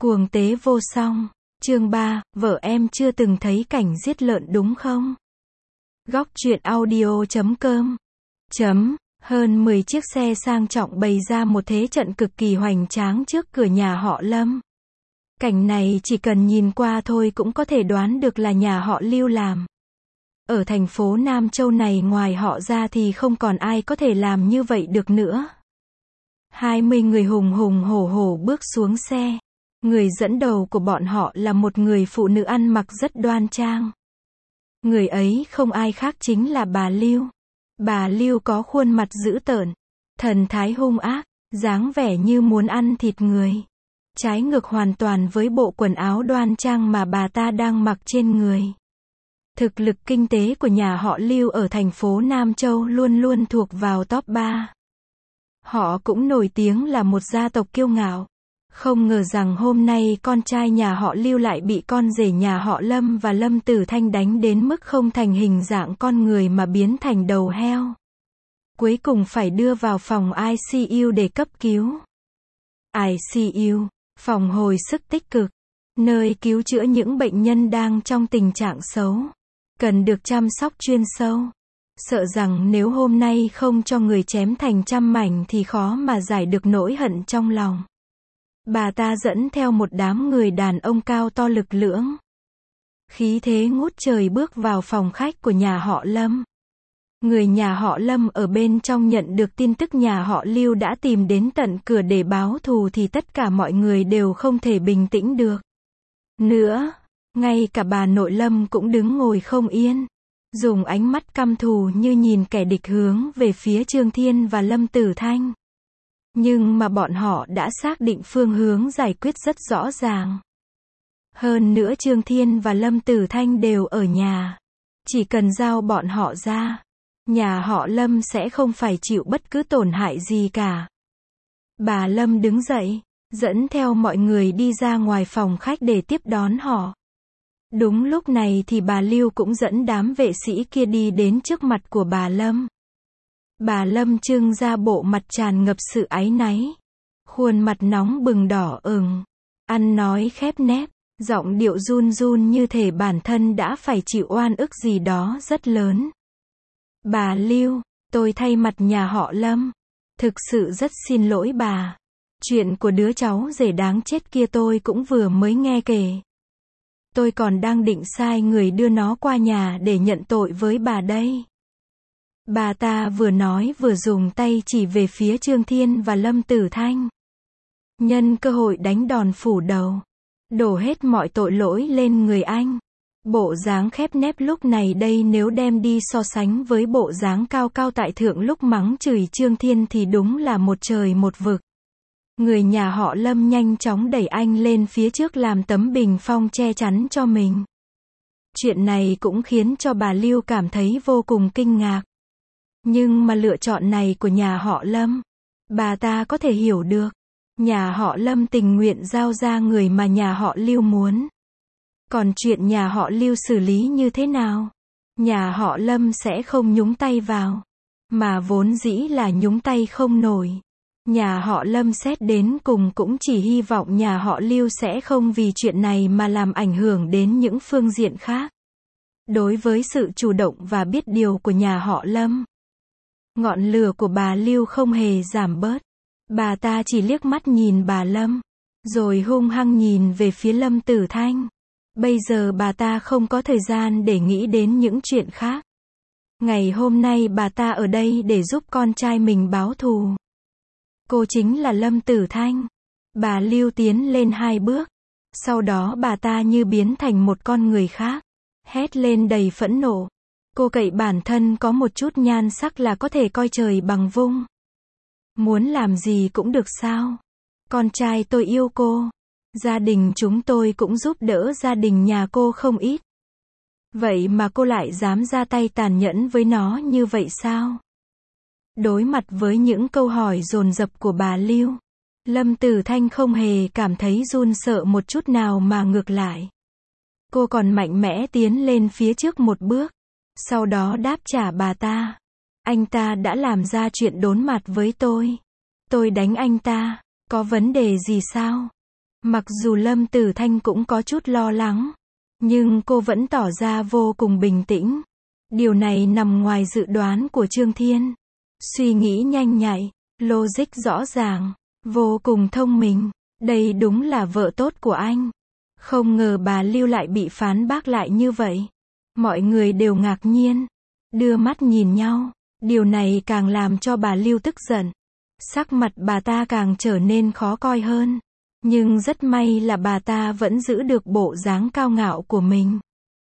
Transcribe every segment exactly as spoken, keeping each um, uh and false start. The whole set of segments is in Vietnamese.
Cuồng tế vô song. Chương ba, vợ em chưa từng thấy cảnh giết lợn đúng không? Góc truyện audio chấm com. Chấm, hơn mười chiếc xe sang trọng bày ra một thế trận cực kỳ hoành tráng trước cửa nhà họ Lâm. Cảnh này chỉ cần nhìn qua thôi cũng có thể đoán được là nhà họ Lưu làm. Ở thành phố Nam Châu này ngoài họ ra thì không còn ai có thể làm như vậy được nữa. hai mươi người hùng hùng hổ hổ bước xuống xe. Người dẫn đầu của bọn họ là một người phụ nữ ăn mặc rất đoan trang. Người ấy không ai khác chính là bà Lưu. Bà Lưu có khuôn mặt dữ tợn, thần thái hung ác, dáng vẻ như muốn ăn thịt người. Trái ngược hoàn toàn với bộ quần áo đoan trang mà bà ta đang mặc trên người. Thực lực kinh tế của nhà họ Lưu ở thành phố Nam Châu luôn luôn thuộc vào top ba. Họ cũng nổi tiếng là một gia tộc kiêu ngạo. Không ngờ rằng hôm nay con trai nhà họ Lưu lại bị con rể nhà họ Lâm và Lâm Tử Thanh đánh đến mức không thành hình dạng con người mà biến thành đầu heo. Cuối cùng phải đưa vào phòng i xê u để cấp cứu. i xê u, phòng hồi sức tích cực, nơi cứu chữa những bệnh nhân đang trong tình trạng xấu, cần được chăm sóc chuyên sâu. Sợ rằng nếu hôm nay không cho người chém thành trăm mảnh thì khó mà giải được nỗi hận trong lòng. Bà ta dẫn theo một đám người đàn ông cao to lực lưỡng, khí thế ngút trời bước vào phòng khách của nhà họ Lâm. Người nhà họ Lâm ở bên trong nhận được tin tức nhà họ Lưu đã tìm đến tận cửa để báo thù thì tất cả mọi người đều không thể bình tĩnh được nữa. Ngay cả bà nội Lâm cũng đứng ngồi không yên, dùng ánh mắt căm thù như nhìn kẻ địch hướng về phía Trương Thiên và Lâm Tử Thanh. Nhưng mà bọn họ đã xác định phương hướng giải quyết rất rõ ràng. Hơn nữa Trương Thiên và Lâm Tử Thanh đều ở nhà. Chỉ cần giao bọn họ ra, nhà họ Lâm sẽ không phải chịu bất cứ tổn hại gì cả. Bà Lâm đứng dậy, dẫn theo mọi người đi ra ngoài phòng khách để tiếp đón họ. Đúng lúc này thì bà Lưu cũng dẫn đám vệ sĩ kia đi đến trước mặt của bà Lâm. Bà Lâm trưng ra bộ mặt tràn ngập sự áy náy. Khuôn mặt nóng bừng đỏ ửng. Ăn nói khép nép, giọng điệu run run như thể bản thân đã phải chịu oan ức gì đó rất lớn. Bà Lưu, tôi thay mặt nhà họ Lâm. Thực sự rất xin lỗi bà. Chuyện của đứa cháu rể đáng chết kia tôi cũng vừa mới nghe kể. Tôi còn đang định sai người đưa nó qua nhà để nhận tội với bà đây. Bà ta vừa nói vừa dùng tay chỉ về phía Trương Thiên và Lâm Tử Thanh. Nhân cơ hội đánh đòn phủ đầu. Đổ hết mọi tội lỗi lên người anh. Bộ dáng khép nép lúc này đây nếu đem đi so sánh với bộ dáng cao cao tại thượng lúc mắng chửi Trương Thiên thì đúng là một trời một vực. Người nhà họ Lâm nhanh chóng đẩy anh lên phía trước làm tấm bình phong che chắn cho mình. Chuyện này cũng khiến cho bà Lưu cảm thấy vô cùng kinh ngạc. Nhưng mà lựa chọn này của nhà họ Lâm, bà ta có thể hiểu được. Nhà họ Lâm tình nguyện giao ra người mà nhà họ Lưu muốn. Còn chuyện nhà họ Lưu xử lý như thế nào, nhà họ Lâm sẽ không nhúng tay vào. Mà vốn dĩ là nhúng tay không nổi. Nhà họ Lâm xét đến cùng cũng chỉ hy vọng nhà họ Lưu sẽ không vì chuyện này mà làm ảnh hưởng đến những phương diện khác. Đối với sự chủ động và biết điều của nhà họ Lâm, ngọn lửa của bà Lưu không hề giảm bớt. Bà ta chỉ liếc mắt nhìn bà Lâm, rồi hung hăng nhìn về phía Lâm Tử Thanh. Bây giờ bà ta không có thời gian để nghĩ đến những chuyện khác. Ngày hôm nay bà ta ở đây để giúp con trai mình báo thù. Cô chính là Lâm Tử Thanh. Bà Lưu tiến lên hai bước. Sau đó bà ta như biến thành một con người khác. Hét lên đầy phẫn nộ. Cô cậy bản thân có một chút nhan sắc là có thể coi trời bằng vung. Muốn làm gì cũng được sao? Con trai tôi yêu cô. Gia đình chúng tôi cũng giúp đỡ gia đình nhà cô không ít. Vậy mà cô lại dám ra tay tàn nhẫn với nó như vậy sao? Đối mặt với những câu hỏi dồn dập của bà Lưu, Lâm Tử Thanh không hề cảm thấy run sợ một chút nào mà ngược lại. Cô còn mạnh mẽ tiến lên phía trước một bước. Sau đó đáp trả bà ta. Anh ta đã làm ra chuyện đốn mặt với tôi. Tôi đánh anh ta, có vấn đề gì sao? Mặc dù Lâm Tử Thanh cũng có chút lo lắng, nhưng cô vẫn tỏ ra vô cùng bình tĩnh. Điều này nằm ngoài dự đoán của Trương Thiên. Suy nghĩ nhanh nhạy, logic rõ ràng, vô cùng thông minh. Đây đúng là vợ tốt của anh. Không ngờ bà Lưu lại bị phán bác lại như vậy. Mọi người đều ngạc nhiên, đưa mắt nhìn nhau. Điều này càng làm cho bà Lưu tức giận. Sắc mặt bà ta càng trở nên khó coi hơn. Nhưng rất may là bà ta vẫn giữ được bộ dáng cao ngạo của mình.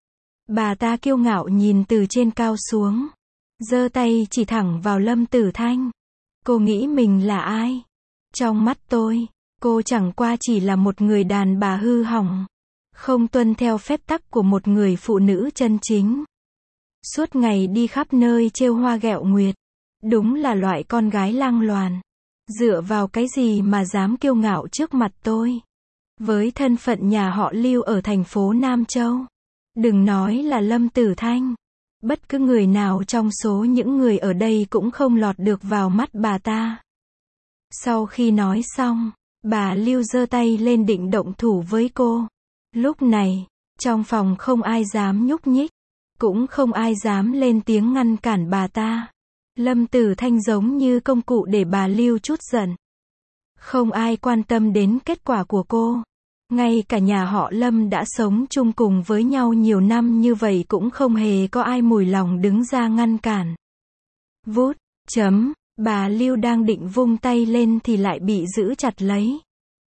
Bà ta kiêu ngạo nhìn từ trên cao xuống, giơ tay chỉ thẳng vào Lâm Tử Thanh. Cô nghĩ mình là ai? Trong mắt tôi, cô chẳng qua chỉ là một người đàn bà hư hỏng, không tuân theo phép tắc của một người phụ nữ chân chính. Suốt ngày đi khắp nơi trêu hoa ghẹo nguyệt. Đúng là loại con gái lang loàn. Dựa vào cái gì mà dám kiêu ngạo trước mặt tôi? Với thân phận nhà họ Lưu ở thành phố Nam Châu, đừng nói là Lâm Tử Thanh, bất cứ người nào trong số những người ở đây cũng không lọt được vào mắt bà ta. Sau khi nói xong, bà Lưu giơ tay lên định động thủ với cô. Lúc này, trong phòng không ai dám nhúc nhích, cũng không ai dám lên tiếng ngăn cản bà ta. Lâm Tử Thanh giống như công cụ để bà Lưu trút giận. Không ai quan tâm đến kết quả của cô. Ngay cả nhà họ Lâm đã sống chung cùng với nhau nhiều năm như vậy cũng không hề có ai mùi lòng đứng ra ngăn cản. Vút, chấm, bà Lưu đang định vung tay lên thì lại bị giữ chặt lấy.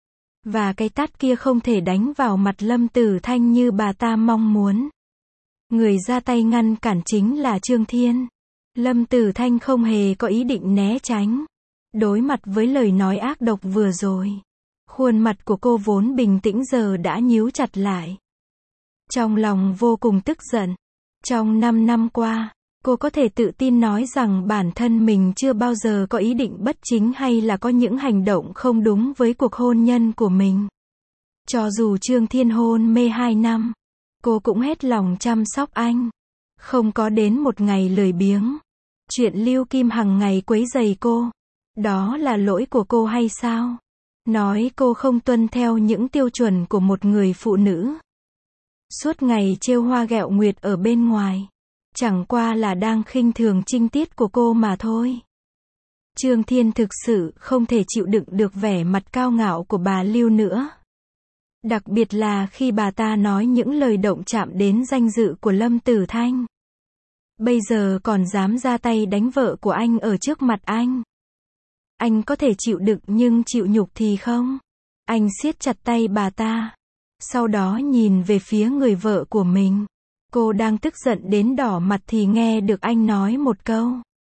Và cái tát kia không thể đánh vào mặt Lâm Tử Thanh như bà ta mong muốn. Người ra tay ngăn cản chính là Trương Thiên. Lâm Tử Thanh không hề có ý định né tránh. Đối mặt với lời nói ác độc vừa rồi, khuôn mặt của cô vốn bình tĩnh giờ đã nhíu chặt lại. Trong lòng vô cùng tức giận. Trong năm năm qua, cô có thể tự tin nói rằng bản thân mình chưa bao giờ có ý định bất chính hay là có những hành động không đúng với cuộc hôn nhân của mình. Cho dù Trương Thiên hôn mê hai năm, cô cũng hết lòng chăm sóc anh. Không có đến một ngày lười biếng. Chuyện Lưu Kim Hằng ngày quấy rầy cô, đó là lỗi của cô hay sao? Nói cô không tuân theo những tiêu chuẩn của một người phụ nữ. Suốt ngày trêu hoa ghẹo nguyệt ở bên ngoài, chẳng qua là đang khinh thường trinh tiết của cô mà thôi. Trương Thiên thực sự không thể chịu đựng được vẻ mặt cao ngạo của bà Lưu nữa. Đặc biệt là khi bà ta nói những lời động chạm đến danh dự của Lâm Tử Thanh. Bây giờ còn dám ra tay đánh vợ của anh ở trước mặt anh. Anh có thể chịu đựng nhưng chịu nhục thì không. Anh siết chặt tay bà ta. Sau đó nhìn về phía người vợ của mình. Cô đang tức giận đến đỏ mặt thì nghe được anh nói một câu.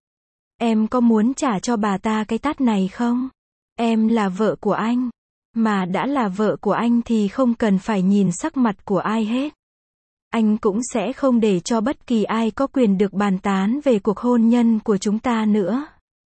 Em có muốn trả cho bà ta cái tát này không? Em là vợ của anh. Mà đã là vợ của anh thì không cần phải nhìn sắc mặt của ai hết. Anh cũng sẽ không để cho bất kỳ ai có quyền được bàn tán về cuộc hôn nhân của chúng ta nữa.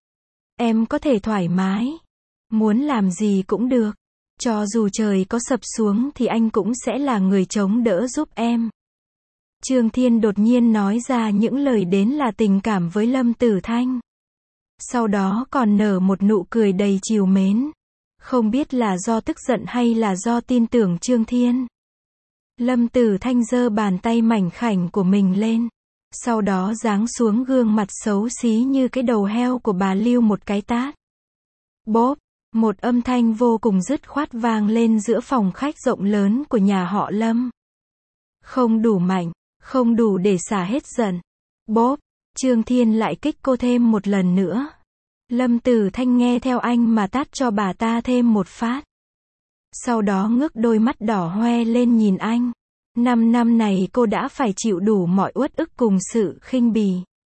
Em có thể thoải mái. Muốn làm gì cũng được. Cho dù trời có sập xuống thì anh cũng sẽ là người chống đỡ giúp em. Trương Thiên đột nhiên nói ra những lời đến là tình cảm với Lâm Tử Thanh. Sau đó còn nở một nụ cười đầy trìu mến. Không biết là do tức giận hay là do tin tưởng Trương Thiên. Lâm Tử Thanh giơ bàn tay mảnh khảnh của mình lên. Sau đó giáng xuống gương mặt xấu xí như cái đầu heo của bà Lưu một cái tát. Bốp, một âm thanh vô cùng dứt khoát vang lên giữa phòng khách rộng lớn của nhà họ Lâm. Không đủ mạnh, không đủ để xả hết giận. Bốp, Trương Thiên lại kích cô thêm một lần nữa. Lâm Tử Thanh nghe theo anh mà tát cho bà ta thêm một phát. Sau đó ngước đôi mắt đỏ hoe lên nhìn anh. Năm năm này cô đã phải chịu đủ mọi uất ức cùng sự khinh bỉ,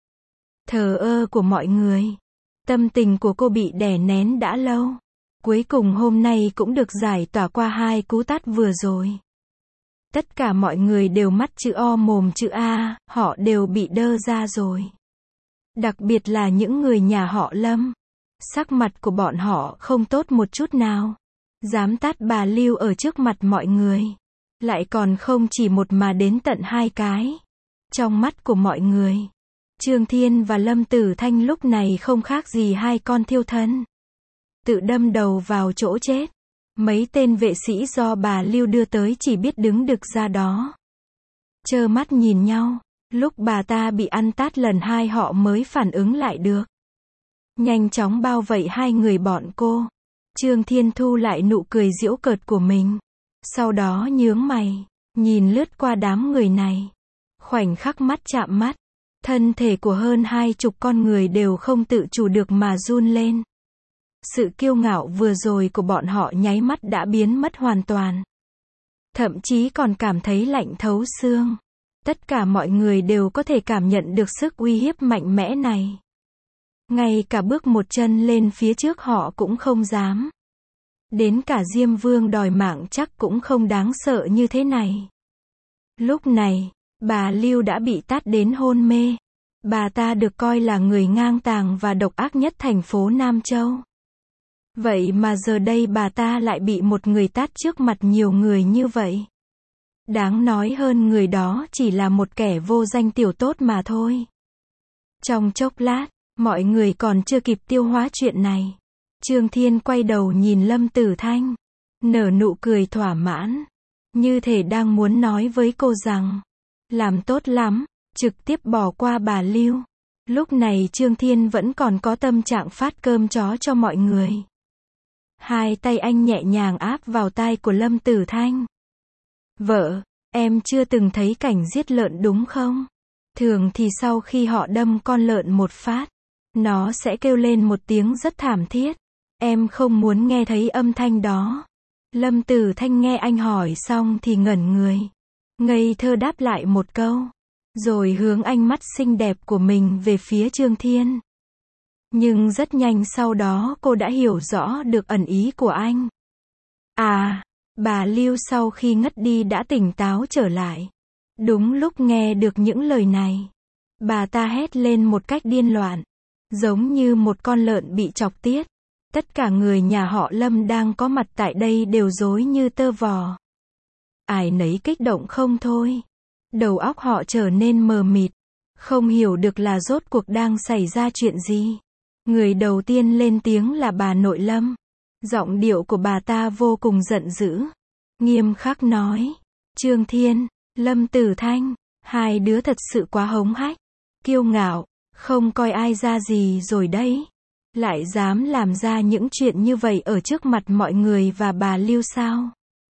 thờ ơ của mọi người. Tâm tình của cô bị đè nén đã lâu. Cuối cùng hôm nay cũng được giải tỏa qua hai cú tát vừa rồi. Tất cả mọi người đều mắt chữ O mồm chữ A, họ đều bị đơ ra rồi. Đặc biệt là những người nhà họ Lâm. Sắc mặt của bọn họ không tốt một chút nào. Dám tát bà Lưu ở trước mặt mọi người. Lại còn không chỉ một mà đến tận hai cái. Trong mắt của mọi người, Trương Thiên và Lâm Tử Thanh lúc này không khác gì hai con thiêu thân. Tự đâm đầu vào chỗ chết. Mấy tên vệ sĩ do bà Lưu đưa tới chỉ biết đứng đực ra đó, trơ mắt nhìn nhau. Lúc bà ta bị ăn tát lần hai họ mới phản ứng lại được, nhanh chóng bao vây hai người bọn cô. Trương Thiên thu lại nụ cười giễu cợt của mình, sau đó nhướng mày, nhìn lướt qua đám người này. Khoảnh khắc mắt chạm mắt, thân thể của hơn hai chục con người đều không tự chủ được mà run lên. Sự kiêu ngạo vừa rồi của bọn họ nháy mắt đã biến mất hoàn toàn. Thậm chí còn cảm thấy lạnh thấu xương. Tất cả mọi người đều có thể cảm nhận được sức uy hiếp mạnh mẽ này. Ngay cả bước một chân lên phía trước họ cũng không dám. Đến cả Diêm Vương đòi mạng chắc cũng không đáng sợ như thế này. Lúc này, bà Lưu đã bị tát đến hôn mê. Bà ta được coi là người ngang tàng và độc ác nhất thành phố Nam Châu. Vậy mà giờ đây bà ta lại bị một người tát trước mặt nhiều người như vậy. Đáng nói hơn người đó chỉ là một kẻ vô danh tiểu tốt mà thôi. Trong chốc lát, mọi người còn chưa kịp tiêu hóa chuyện này. Trương Thiên quay đầu nhìn Lâm Tử Thanh, nở nụ cười thỏa mãn, như thể đang muốn nói với cô rằng, làm tốt lắm, trực tiếp bỏ qua bà Lưu. Lúc này Trương Thiên vẫn còn có tâm trạng phát cơm chó cho mọi người. Hai tay anh nhẹ nhàng áp vào tai của Lâm Tử Thanh. Vợ, em chưa từng thấy cảnh giết lợn đúng không? Thường thì sau khi họ đâm con lợn một phát, nó sẽ kêu lên một tiếng rất thảm thiết. Em không muốn nghe thấy âm thanh đó. Lâm Tử Thanh nghe anh hỏi xong thì ngẩn người, ngây thơ đáp lại một câu, rồi hướng ánh mắt xinh đẹp của mình về phía Trương Thiên. Nhưng rất nhanh sau đó cô đã hiểu rõ được ẩn ý của anh. À, bà Lưu sau khi ngất đi đã tỉnh táo trở lại. Đúng lúc nghe được những lời này, bà ta hét lên một cách điên loạn, giống như một con lợn bị chọc tiết. Tất cả người nhà họ Lâm đang có mặt tại đây đều rối như tơ vò. Ai nấy kích động không thôi. Đầu óc họ trở nên mờ mịt, không hiểu được là rốt cuộc đang xảy ra chuyện gì. Người đầu tiên lên tiếng là bà nội Lâm. Giọng điệu của bà ta vô cùng giận dữ, nghiêm khắc nói, Trương Thiên, Lâm Tử Thanh, hai đứa thật sự quá hống hách, kiêu ngạo, không coi ai ra gì rồi đấy. Lại dám làm ra những chuyện như vậy ở trước mặt mọi người và bà Lưu sao?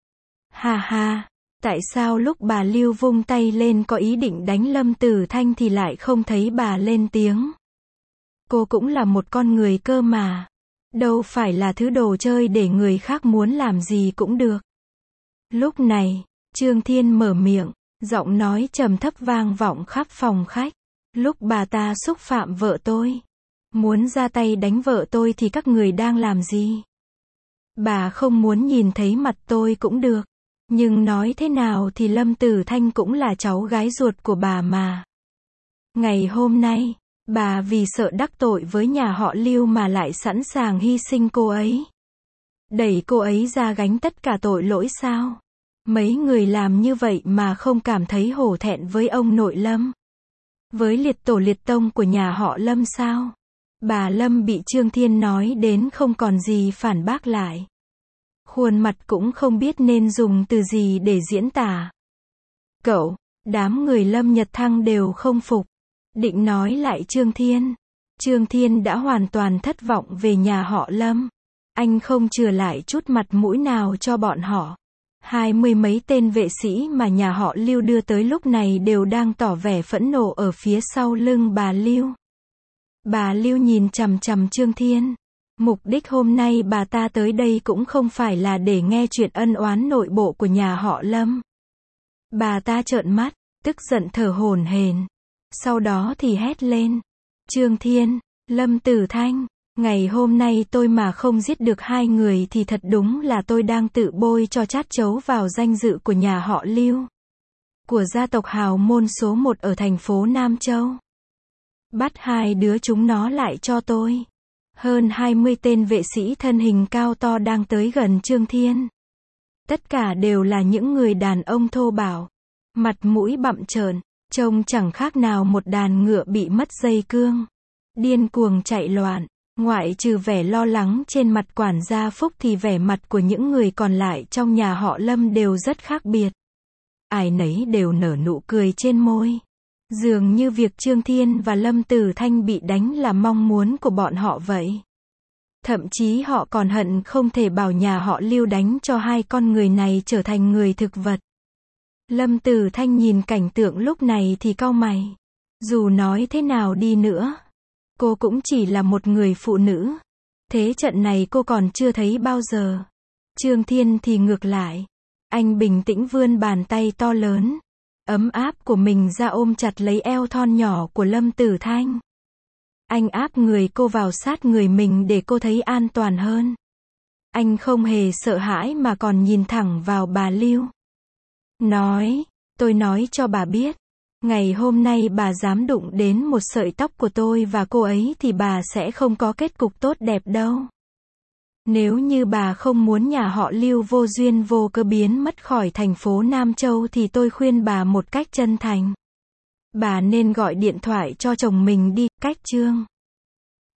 Ha ha, tại sao lúc bà Lưu vung tay lên có ý định đánh Lâm Tử Thanh thì lại không thấy bà lên tiếng? Cô cũng là một con người cơ mà. Đâu phải là thứ đồ chơi để người khác muốn làm gì cũng được. Lúc này, Trương Thiên mở miệng, giọng nói trầm thấp vang vọng khắp phòng khách. Lúc bà ta xúc phạm vợ tôi, muốn ra tay đánh vợ tôi thì các người đang làm gì? Bà không muốn nhìn thấy mặt tôi cũng được. Nhưng nói thế nào thì Lâm Tử Thanh cũng là cháu gái ruột của bà mà. Ngày hôm nay, bà vì sợ đắc tội với nhà họ Lưu mà lại sẵn sàng hy sinh cô ấy. Đẩy cô ấy ra gánh tất cả tội lỗi sao? Mấy người làm như vậy mà không cảm thấy hổ thẹn với ông nội Lâm? Với liệt tổ liệt tông của nhà họ Lâm sao? Bà Lâm bị Trương Thiên nói đến không còn gì phản bác lại. Khuôn mặt cũng không biết nên dùng từ gì để diễn tả. Cậu, đám người Lâm Nhật Thăng đều không phục. Định nói lại Trương Thiên. Trương Thiên đã hoàn toàn thất vọng về nhà họ Lâm. Anh không chừa lại chút mặt mũi nào cho bọn họ. Hai mươi mấy tên vệ sĩ mà nhà họ Lưu đưa tới lúc này đều đang tỏ vẻ phẫn nộ ở phía sau lưng bà Lưu. Bà Lưu nhìn chằm chằm Trương Thiên. Mục đích hôm nay bà ta tới đây cũng không phải là để nghe chuyện ân oán nội bộ của nhà họ Lâm. Bà ta trợn mắt, tức giận thở hổn hển. Sau đó thì hét lên. Trương Thiên, Lâm Tử Thanh, ngày hôm nay tôi mà không giết được hai người thì thật đúng là tôi đang tự bôi cho chát chấu vào danh dự của nhà họ Lưu. Của gia tộc hào môn số một ở thành phố Nam Châu. Bắt hai đứa chúng nó lại cho tôi. Hơn hai mươi tên vệ sĩ thân hình cao to đang tới gần Trương Thiên. Tất cả đều là những người đàn ông thô bạo. Mặt mũi bặm trợn, trông chẳng khác nào một đàn ngựa bị mất dây cương. Điên cuồng chạy loạn. Ngoại trừ vẻ lo lắng trên mặt quản gia Phúc thì vẻ mặt của những người còn lại trong nhà họ Lâm đều rất khác biệt. Ai nấy đều nở nụ cười trên môi. Dường như việc Trương Thiên và Lâm Tử Thanh bị đánh là mong muốn của bọn họ vậy. Thậm chí họ còn hận không thể bảo nhà họ Lưu đánh cho hai con người này trở thành người thực vật. Lâm Tử Thanh nhìn cảnh tượng lúc này thì cau mày. Dù nói thế nào đi nữa, cô cũng chỉ là một người phụ nữ. Thế trận này cô còn chưa thấy bao giờ. Trương Thiên thì ngược lại. Anh bình tĩnh vươn bàn tay to lớn, ấm áp của mình ra ôm chặt lấy eo thon nhỏ của Lâm Tử Thanh. Anh áp người cô vào sát người mình để cô thấy an toàn hơn. Anh không hề sợ hãi mà còn nhìn thẳng vào bà Lưu. Nói, tôi nói cho bà biết, ngày hôm nay bà dám đụng đến một sợi tóc của tôi và cô ấy thì bà sẽ không có kết cục tốt đẹp đâu. Nếu như bà không muốn nhà họ Lưu vô duyên vô cớ biến mất khỏi thành phố Nam Châu thì tôi khuyên bà một cách chân thành. Bà nên gọi điện thoại cho chồng mình đi, cách Trương